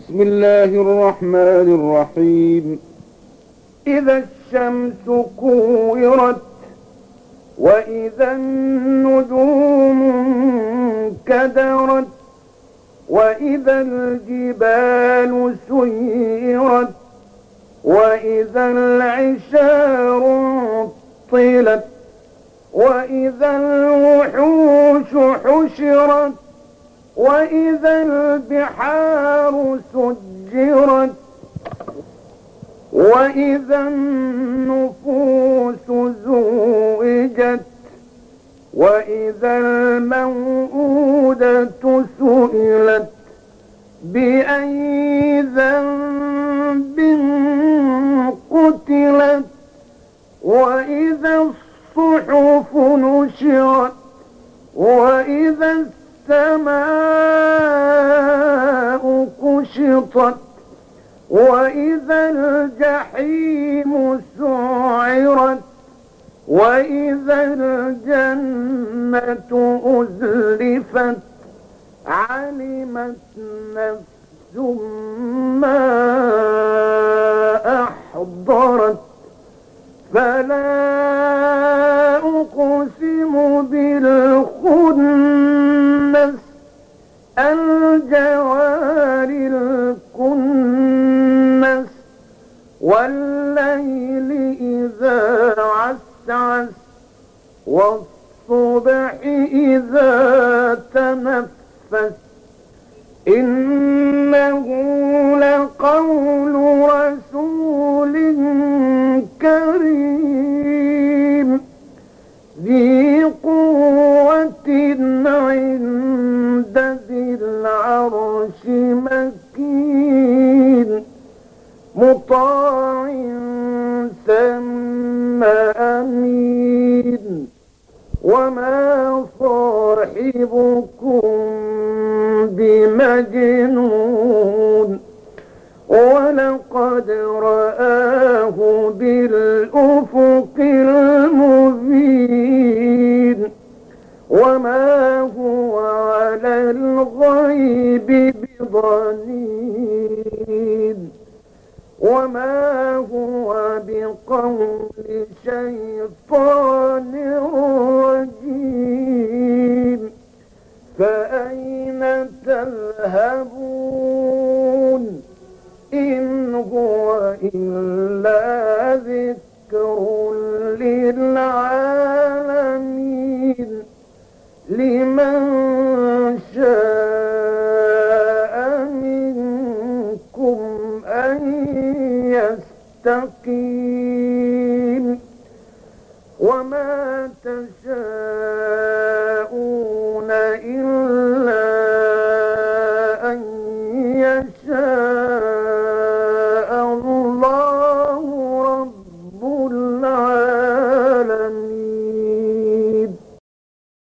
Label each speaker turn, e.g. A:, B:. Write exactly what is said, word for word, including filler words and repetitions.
A: بسم الله الرحمن الرحيم. إذا الشمس كورت وإذا النجوم انكدرت وإذا الجبال سيرت وإذا العشار عطلت وإذا الوحوش حشرت وإذا البحار سجرت وإذا النفوس زوجت وإذا الموءودة سئلت بأي ذنب قتلت وإذا الصحف نشرت وإذا السماء كشطت وإذا الجحيم سعرت وإذا الجنة أزلفت علمت نفس ما أحضرت فلا أقسم بالخنس الجوار الكنس والليل إذا عسعس والصبح إذا تنفس إنه لقول رسول كريم ذي قوة عند ذي العرش مكين مطاع ثم أمين وما صاحبكم بمجنون ولقد رآه بالأفق المبين وما هو على الغيب بضنين وما هو بقول شيطان رجيم فأين تذهبون إن هو إلا ذكر للعالمين لمن شاء منكم أن يستقيم وما تشاءون